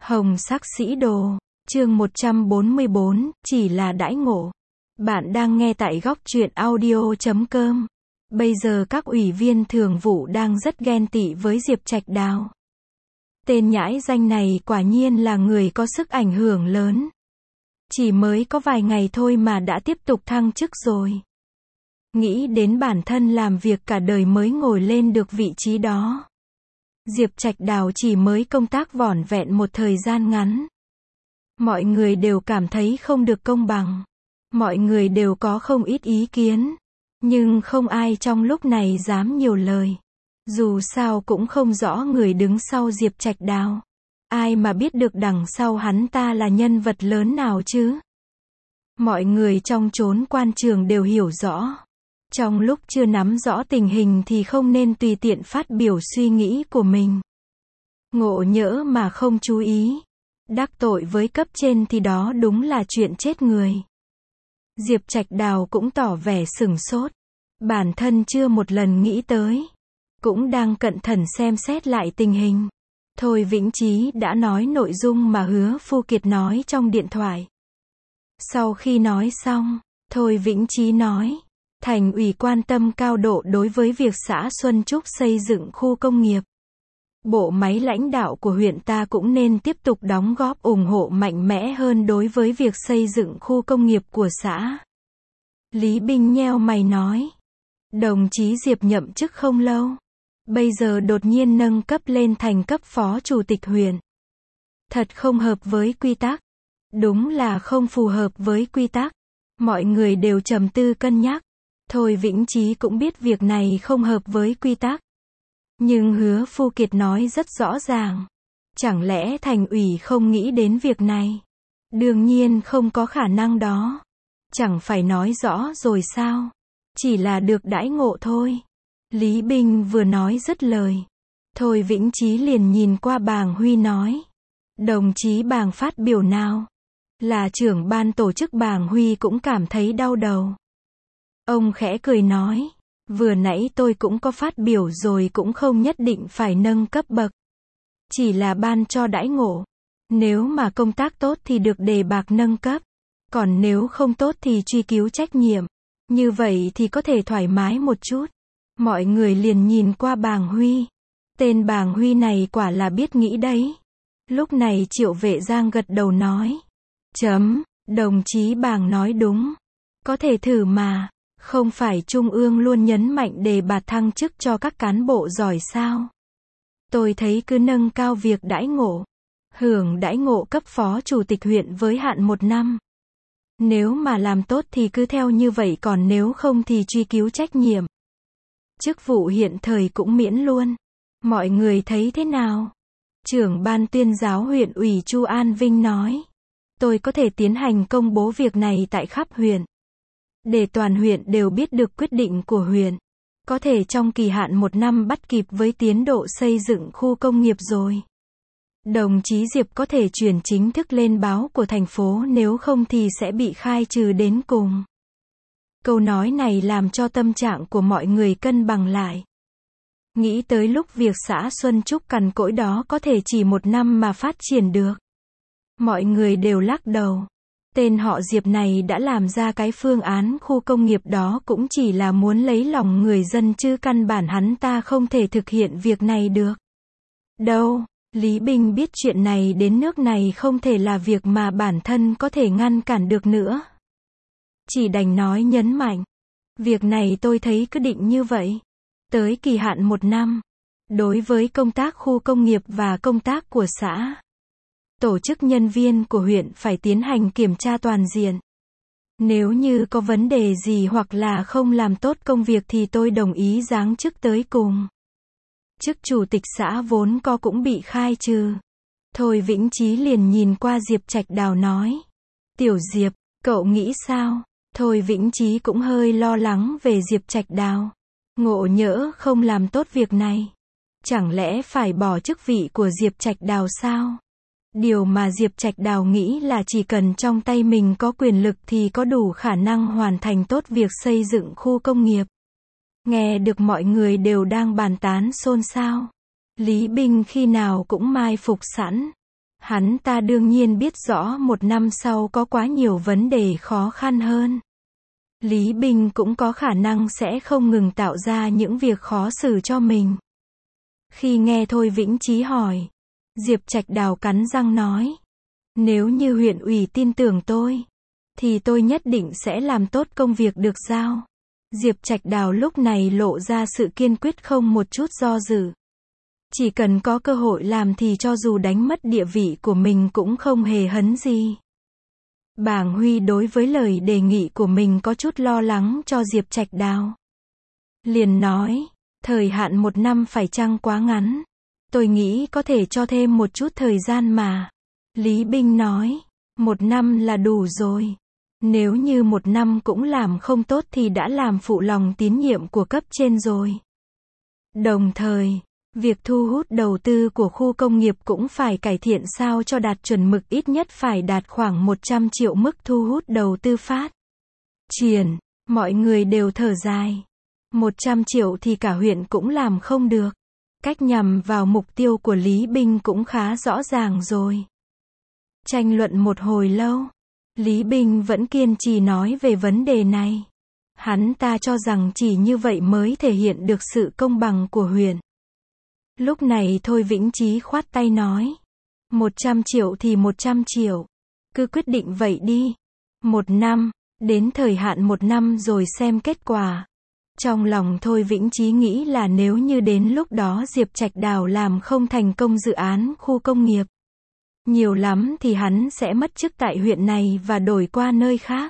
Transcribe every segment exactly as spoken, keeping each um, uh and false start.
Hồng sắc sĩ đồ, chương một trăm bốn mươi bốn, chỉ là đãi ngộ. Bạn đang nghe tại góc truyện audio chấm com. Bây giờ các ủy viên thường vụ đang rất ghen tị với Diệp Trạch Đào. Tên nhãi danh này quả nhiên là người có sức ảnh hưởng lớn. Chỉ mới có vài ngày thôi mà đã tiếp tục thăng chức rồi. Nghĩ đến bản thân làm việc cả đời mới ngồi lên được vị trí đó. Diệp Trạch Đào chỉ mới công tác vỏn vẹn một thời gian ngắn. Mọi người đều cảm thấy không được công bằng. Mọi người đều có không ít ý kiến. Nhưng không ai trong lúc này dám nhiều lời. Dù sao cũng không rõ người đứng sau Diệp Trạch Đào. Ai mà biết được đằng sau hắn ta là nhân vật lớn nào chứ? Mọi người trong chốn quan trường đều hiểu rõ. Trong lúc chưa nắm rõ tình hình thì không nên tùy tiện phát biểu suy nghĩ của mình. Ngộ nhỡ mà không chú ý. Đắc tội với cấp trên thì đó đúng là chuyện chết người. Diệp Trạch Đào cũng tỏ vẻ sửng sốt. Bản thân chưa một lần nghĩ tới. Cũng đang cẩn thận xem xét lại tình hình. Thôi Vĩnh Chí đã nói nội dung mà Hứa Phu Kiệt nói trong điện thoại. Sau khi nói xong, Thôi Vĩnh Chí nói. Thành ủy quan tâm cao độ đối với việc xã Xuân Trúc xây dựng khu công nghiệp. Bộ máy lãnh đạo của huyện ta cũng nên tiếp tục đóng góp ủng hộ mạnh mẽ hơn đối với việc xây dựng khu công nghiệp của xã. Lý Binh nheo mày nói. Đồng chí Diệp nhậm chức không lâu. Bây giờ đột nhiên nâng cấp lên thành cấp phó chủ tịch huyện. Thật không hợp với quy tắc. Đúng là không phù hợp với quy tắc. Mọi người đều trầm tư cân nhắc. Thôi Vĩnh Chí cũng biết việc này không hợp với quy tắc. Nhưng Hứa Phu Kiệt nói rất rõ ràng. Chẳng lẽ thành ủy không nghĩ đến việc này? Đương nhiên không có khả năng đó. Chẳng phải nói rõ rồi sao? Chỉ là được đãi ngộ thôi. Lý Binh vừa nói dứt lời. Thôi Vĩnh Chí liền nhìn qua Bàng Huy nói. Đồng chí Bàng phát biểu nào? Là trưởng ban tổ chức Bàng Huy cũng cảm thấy đau đầu. Ông khẽ cười nói. Vừa nãy tôi cũng có phát biểu rồi, cũng không nhất định phải nâng cấp bậc. Chỉ là ban cho đãi ngộ. Nếu mà công tác tốt thì được đề bạt nâng cấp. Còn nếu không tốt thì truy cứu trách nhiệm. Như vậy thì có thể thoải mái một chút. Mọi người liền nhìn qua Bàng Huy. Tên Bàng Huy này quả là biết nghĩ đấy. Lúc này Triệu Vệ Giang gật đầu nói. Chấm, đồng chí Bàng nói đúng. Có thể thử mà. Không phải Trung ương luôn nhấn mạnh đề bạt thăng chức cho các cán bộ giỏi sao? Tôi thấy cứ nâng cao việc đãi ngộ. Hưởng đãi ngộ cấp phó chủ tịch huyện với hạn một năm. Nếu mà làm tốt thì cứ theo như vậy, còn nếu không thì truy cứu trách nhiệm. Chức vụ hiện thời cũng miễn luôn. Mọi người thấy thế nào? Trưởng ban tuyên giáo huyện ủy Chu An Vinh nói. Tôi có thể tiến hành công bố việc này tại khắp huyện. Để toàn huyện đều biết được quyết định của huyện. Có thể trong kỳ hạn một năm bắt kịp với tiến độ xây dựng khu công nghiệp rồi. Đồng chí Diệp có thể chuyển chính thức lên báo của thành phố, nếu không thì sẽ bị khai trừ đến cùng. Câu nói này làm cho tâm trạng của mọi người cân bằng lại. Nghĩ tới lúc việc xã Xuân Trúc cằn cỗi đó có thể chỉ một năm mà phát triển được. Mọi người đều lắc đầu. Tên họ Diệp này đã làm ra cái phương án khu công nghiệp đó cũng chỉ là muốn lấy lòng người dân chứ căn bản hắn ta không thể thực hiện việc này được. Đâu, Lý Bình biết chuyện này đến nước này không thể là việc mà bản thân có thể ngăn cản được nữa. Chỉ đành nói nhấn mạnh. Việc này tôi thấy cứ định như vậy. Tới kỳ hạn một năm. Đối với công tác khu công nghiệp và công tác của xã. Tổ chức nhân viên của huyện phải tiến hành kiểm tra toàn diện. Nếu như có vấn đề gì hoặc là không làm tốt công việc thì tôi đồng ý giáng chức tới cùng. Chức chủ tịch xã vốn có cũng bị khai trừ. Thôi Vĩnh Chí liền nhìn qua Diệp Trạch Đào nói. Tiểu Diệp, cậu nghĩ sao? Thôi Vĩnh Chí cũng hơi lo lắng về Diệp Trạch Đào. Ngộ nhỡ không làm tốt việc này. Chẳng lẽ phải bỏ chức vị của Diệp Trạch Đào sao? Điều mà Diệp Trạch Đào nghĩ là chỉ cần trong tay mình có quyền lực thì có đủ khả năng hoàn thành tốt việc xây dựng khu công nghiệp. Nghe được mọi người đều đang bàn tán xôn xao. Lý Bình khi nào cũng mai phục sẵn. Hắn ta đương nhiên biết rõ một năm sau có quá nhiều vấn đề khó khăn hơn. Lý Bình cũng có khả năng sẽ không ngừng tạo ra những việc khó xử cho mình. Khi nghe Thôi Vĩnh Chí hỏi, Diệp Trạch Đào cắn răng nói, nếu như huyện ủy tin tưởng tôi, thì tôi nhất định sẽ làm tốt công việc được giao. Diệp Trạch Đào lúc này lộ ra sự kiên quyết không một chút do dự. Chỉ cần có cơ hội làm thì cho dù đánh mất địa vị của mình cũng không hề hấn gì. Bàng Huy đối với lời đề nghị của mình có chút lo lắng cho Diệp Trạch Đào. Liền nói, thời hạn một năm phải chăng quá ngắn? Tôi nghĩ có thể cho thêm một chút thời gian mà. Lý Bình nói, một năm là đủ rồi. Nếu như một năm cũng làm không tốt thì đã làm phụ lòng tín nhiệm của cấp trên rồi. Đồng thời, việc thu hút đầu tư của khu công nghiệp cũng phải cải thiện sao cho đạt chuẩn mực, ít nhất phải đạt khoảng một trăm triệu mức thu hút đầu tư phát triển. Mọi người đều thở dài. một trăm triệu thì cả huyện cũng làm không được. Cách nhằm vào mục tiêu của Lý Bình cũng khá rõ ràng rồi. Tranh luận một hồi lâu, Lý Bình vẫn kiên trì nói về vấn đề này. Hắn ta cho rằng chỉ như vậy mới thể hiện được sự công bằng của huyện. Lúc này Thôi Vĩnh Chí khoát tay nói, một trăm triệu thì một trăm triệu. Cứ quyết định vậy đi. Một năm, đến thời hạn một năm rồi xem kết quả. Trong lòng Thôi Vĩnh Chí nghĩ là nếu như đến lúc đó Diệp Trạch Đào làm không thành công dự án khu công nghiệp, nhiều lắm thì hắn sẽ mất chức tại huyện này và đổi qua nơi khác.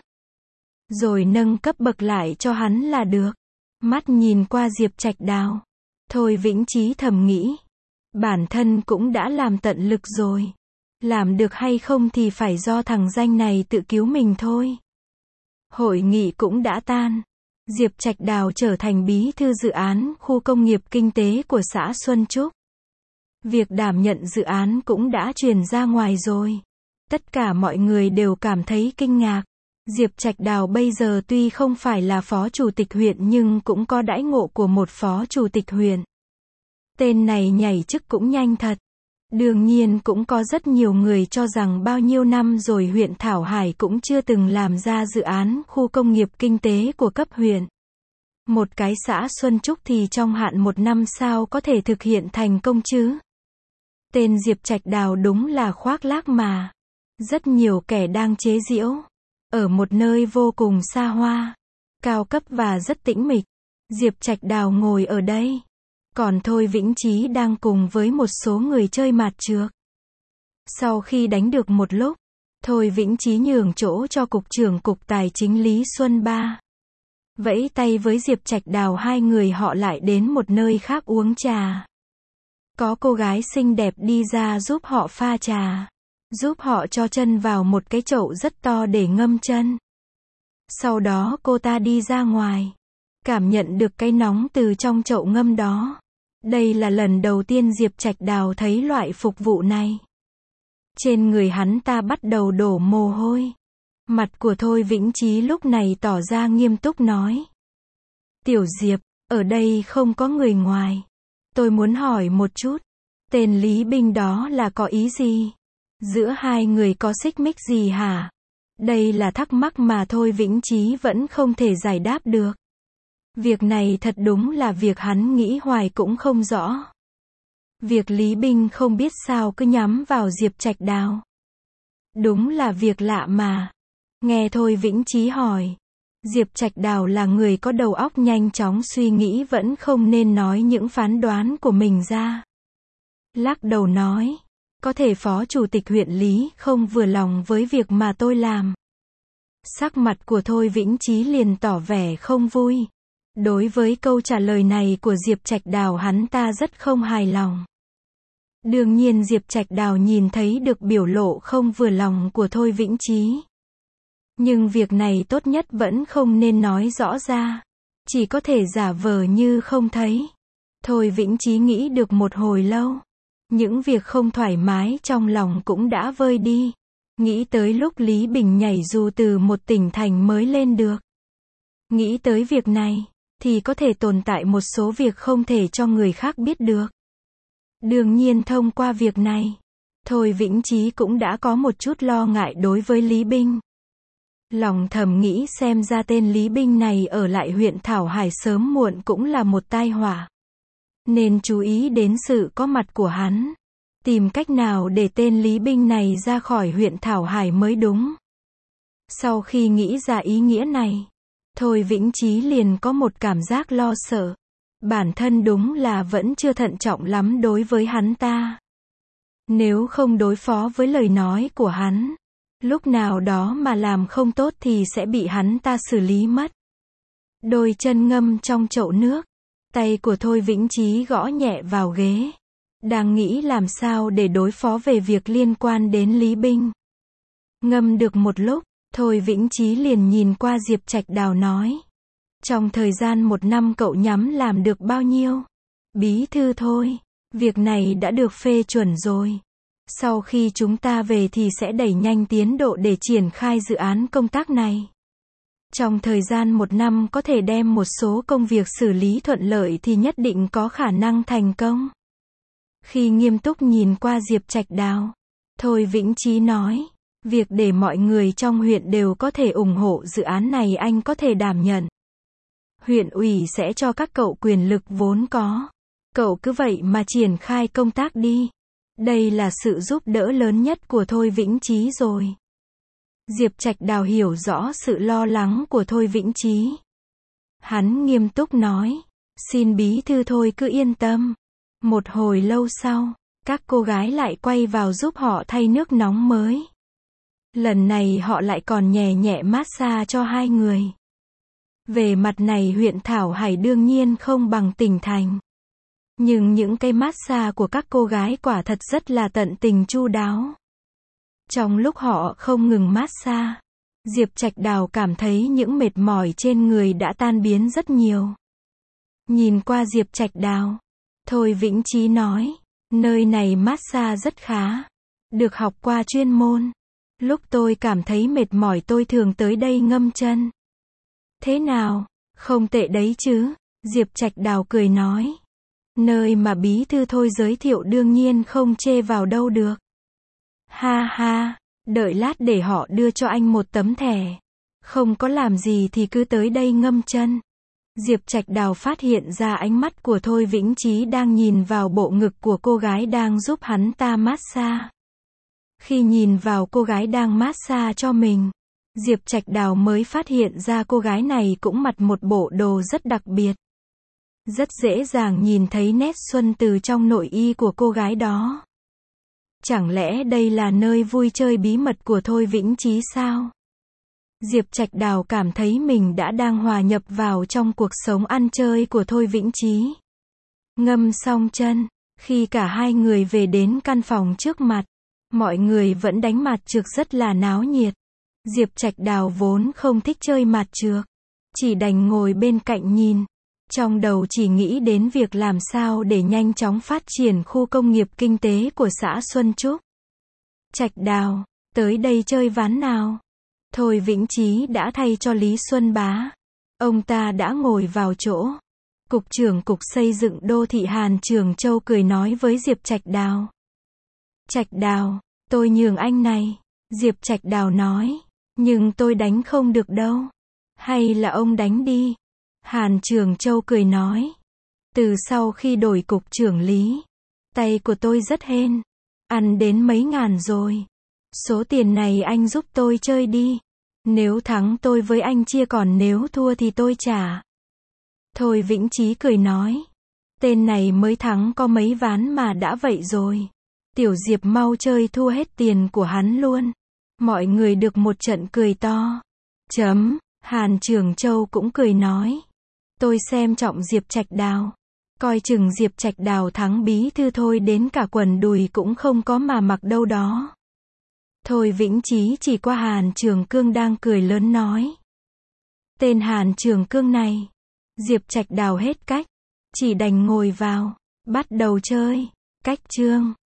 Rồi nâng cấp bậc lại cho hắn là được. Mắt nhìn qua Diệp Trạch Đào, Thôi Vĩnh Chí thầm nghĩ, bản thân cũng đã làm tận lực rồi. Làm được hay không thì phải do thằng danh này tự cứu mình thôi. Hội nghị cũng đã tan. Diệp Trạch Đào trở thành bí thư dự án khu công nghiệp kinh tế của xã Xuân Trúc. Việc đảm nhận dự án cũng đã truyền ra ngoài rồi. Tất cả mọi người đều cảm thấy kinh ngạc. Diệp Trạch Đào bây giờ tuy không phải là phó chủ tịch huyện nhưng cũng có đãi ngộ của một phó chủ tịch huyện. Tên này nhảy chức cũng nhanh thật. Đương nhiên cũng có rất nhiều người cho rằng bao nhiêu năm rồi huyện Thảo Hải cũng chưa từng làm ra dự án khu công nghiệp kinh tế của cấp huyện. Một cái xã Xuân Trúc thì trong hạn một năm sao có thể thực hiện thành công chứ? Tên Diệp Trạch Đào đúng là khoác lác mà. Rất nhiều kẻ đang chế giễu. Ở một nơi vô cùng xa hoa, cao cấp và rất tĩnh mịch, Diệp Trạch Đào ngồi ở đây. Còn Thôi Vĩnh Chí đang cùng với một số người chơi mạt trược. Sau khi đánh được một lúc, Thôi Vĩnh Chí nhường chỗ cho Cục trưởng Cục Tài chính Lý Xuân Ba. Vẫy tay với Diệp Trạch Đào, hai người họ lại đến một nơi khác uống trà. Có cô gái xinh đẹp đi ra giúp họ pha trà. Giúp họ cho chân vào một cái chậu rất to để ngâm chân. Sau đó cô ta đi ra ngoài. Cảm nhận được cái nóng từ trong chậu ngâm đó. Đây là lần đầu tiên Diệp Trạch Đào thấy loại phục vụ này. Trên người hắn ta bắt đầu đổ mồ hôi. Mặt của Thôi Vĩnh Chí lúc này tỏ ra nghiêm túc nói. Tiểu Diệp, ở đây không có người ngoài. Tôi muốn hỏi một chút. Tên Lý Bình đó là có ý gì? Giữa hai người có xích mích gì hả? Đây là thắc mắc mà Thôi Vĩnh Chí vẫn không thể giải đáp được. Việc này thật đúng là việc hắn nghĩ hoài cũng không rõ. Việc Lý Bình không biết sao cứ nhắm vào Diệp Trạch Đào. Đúng là việc lạ mà. Nghe Thôi Vĩnh Chí hỏi. Diệp Trạch Đào là người có đầu óc nhanh chóng suy nghĩ vẫn không nên nói những phán đoán của mình ra. Lắc đầu nói. Có thể phó chủ tịch huyện Lý không vừa lòng với việc mà tôi làm. Sắc mặt của Thôi Vĩnh Chí liền tỏ vẻ không vui. Đối với câu trả lời này của Diệp Trạch Đào hắn ta rất không hài lòng. Đương nhiên Diệp Trạch Đào nhìn thấy được biểu lộ không vừa lòng của Thôi Vĩnh Chí. Nhưng việc này tốt nhất vẫn không nên nói rõ ra. Chỉ có thể giả vờ như không thấy. Thôi Vĩnh Chí nghĩ được một hồi lâu. Những việc không thoải mái trong lòng cũng đã vơi đi. Nghĩ tới lúc Lý Bình nhảy dù từ một tỉnh thành mới lên được. Nghĩ tới việc này, thì có thể tồn tại một số việc không thể cho người khác biết được. Đương nhiên thông qua việc này, Thôi Vĩnh Chí cũng đã có một chút lo ngại đối với Lý Binh. Lòng thầm nghĩ xem ra tên Lý Binh này ở lại huyện Thảo Hải sớm muộn cũng là một tai họa. Nên chú ý đến sự có mặt của hắn. Tìm cách nào để tên Lý Binh này ra khỏi huyện Thảo Hải mới đúng. Sau khi nghĩ ra ý nghĩa này, Thôi Vĩnh Chí liền có một cảm giác lo sợ. Bản thân đúng là vẫn chưa thận trọng lắm đối với hắn ta. Nếu không đối phó với lời nói của hắn, lúc nào đó mà làm không tốt thì sẽ bị hắn ta xử lý mất. Đôi chân ngâm trong chậu nước, tay của Thôi Vĩnh Chí gõ nhẹ vào ghế. Đang nghĩ làm sao để đối phó về việc liên quan đến Lý Binh. Ngâm được một lúc, Thôi Vĩnh Chí liền nhìn qua Diệp Trạch Đào nói. Trong thời gian một năm cậu nhắm làm được bao nhiêu? Bí thư Thôi, việc này đã được phê chuẩn rồi. Sau khi chúng ta về thì sẽ đẩy nhanh tiến độ để triển khai dự án công tác này. Trong thời gian một năm có thể đem một số công việc xử lý thuận lợi thì nhất định có khả năng thành công. Khi nghiêm túc nhìn qua Diệp Trạch Đào, Thôi Vĩnh Chí nói, việc để mọi người trong huyện đều có thể ủng hộ dự án này anh có thể đảm nhận. Huyện ủy sẽ cho các cậu quyền lực vốn có. Cậu cứ vậy mà triển khai công tác đi. Đây là sự giúp đỡ lớn nhất của Thôi Vĩnh Chí rồi. Diệp Trạch Đào hiểu rõ sự lo lắng của Thôi Vĩnh Chí. Hắn nghiêm túc nói, xin bí thư Thôi cứ yên tâm. Một hồi lâu sau, các cô gái lại quay vào giúp họ thay nước nóng mới. Lần này họ lại còn nhẹ nhẹ massage cho hai người. Về mặt này huyện Thảo Hải đương nhiên không bằng tỉnh thành. Nhưng những cái massage của các cô gái quả thật rất là tận tình chu đáo. Trong lúc họ không ngừng massage, Diệp Trạch Đào cảm thấy những mệt mỏi trên người đã tan biến rất nhiều. Nhìn qua Diệp Trạch Đào, Thôi Vĩnh Chí nói, nơi này massage rất khá. Được học qua chuyên môn. Lúc tôi cảm thấy mệt mỏi tôi thường tới đây ngâm chân. Thế nào? Không tệ đấy chứ? Diệp Trạch Đào cười nói. Nơi mà bí thư Thôi giới thiệu đương nhiên không chê vào đâu được. Ha ha, đợi lát để họ đưa cho anh một tấm thẻ. Không có làm gì thì cứ tới đây ngâm chân. Diệp Trạch Đào phát hiện ra ánh mắt của Thôi Vĩnh Chí đang nhìn vào bộ ngực của cô gái đang giúp hắn ta massage. Khi nhìn vào cô gái đang massage cho mình, Diệp Trạch Đào mới phát hiện ra cô gái này cũng mặc một bộ đồ rất đặc biệt. Rất dễ dàng nhìn thấy nét xuân từ trong nội y của cô gái đó. Chẳng lẽ đây là nơi vui chơi bí mật của Thôi Vĩnh Chí sao? Diệp Trạch Đào cảm thấy mình đã đang hòa nhập vào trong cuộc sống ăn chơi của Thôi Vĩnh Chí. Ngâm xong chân, khi cả hai người về đến căn phòng trước mặt, mọi người vẫn đánh mặt trược rất là náo nhiệt. Diệp Trạch Đào vốn không thích chơi mặt trược, chỉ đành ngồi bên cạnh nhìn. Trong đầu chỉ nghĩ đến việc làm sao để nhanh chóng phát triển khu công nghiệp kinh tế của xã Xuân Trúc. Trạch Đào, tới đây chơi ván nào? Thôi Vĩnh Chí đã thay cho Lý Xuân Bá. Ông ta đã ngồi vào chỗ. Cục trưởng Cục Xây dựng Đô thị Hàn Trường Châu cười nói với Diệp Trạch Đào. Trạch Đào, tôi nhường anh này. Diệp Trạch Đào nói. Nhưng tôi đánh không được đâu. Hay là ông đánh đi. Hàn Trường Châu cười nói. Từ sau khi đổi cục trưởng Lý, tay của tôi rất hên. Ăn đến mấy ngàn rồi. Số tiền này anh giúp tôi chơi đi. Nếu thắng tôi với anh chia, còn nếu thua thì tôi trả. Thôi Vĩnh Chí cười nói. Tên này mới thắng có mấy ván mà đã vậy rồi. Tiểu Diệp mau chơi thua hết tiền của hắn luôn. Mọi người được một trận cười to. Chấm. Hàn Trường Châu cũng cười nói. Tôi xem trọng Diệp Trạch Đào. Coi chừng Diệp Trạch Đào thắng bí thư Thôi đến cả quần đùi cũng không có mà mặc đâu đó. Thôi Vĩnh Chí chỉ qua Hàn Trường Cương đang cười lớn nói. Tên Hàn Trường Cương này. Diệp Trạch Đào hết cách. Chỉ đành ngồi vào. Bắt đầu chơi. Cách chương.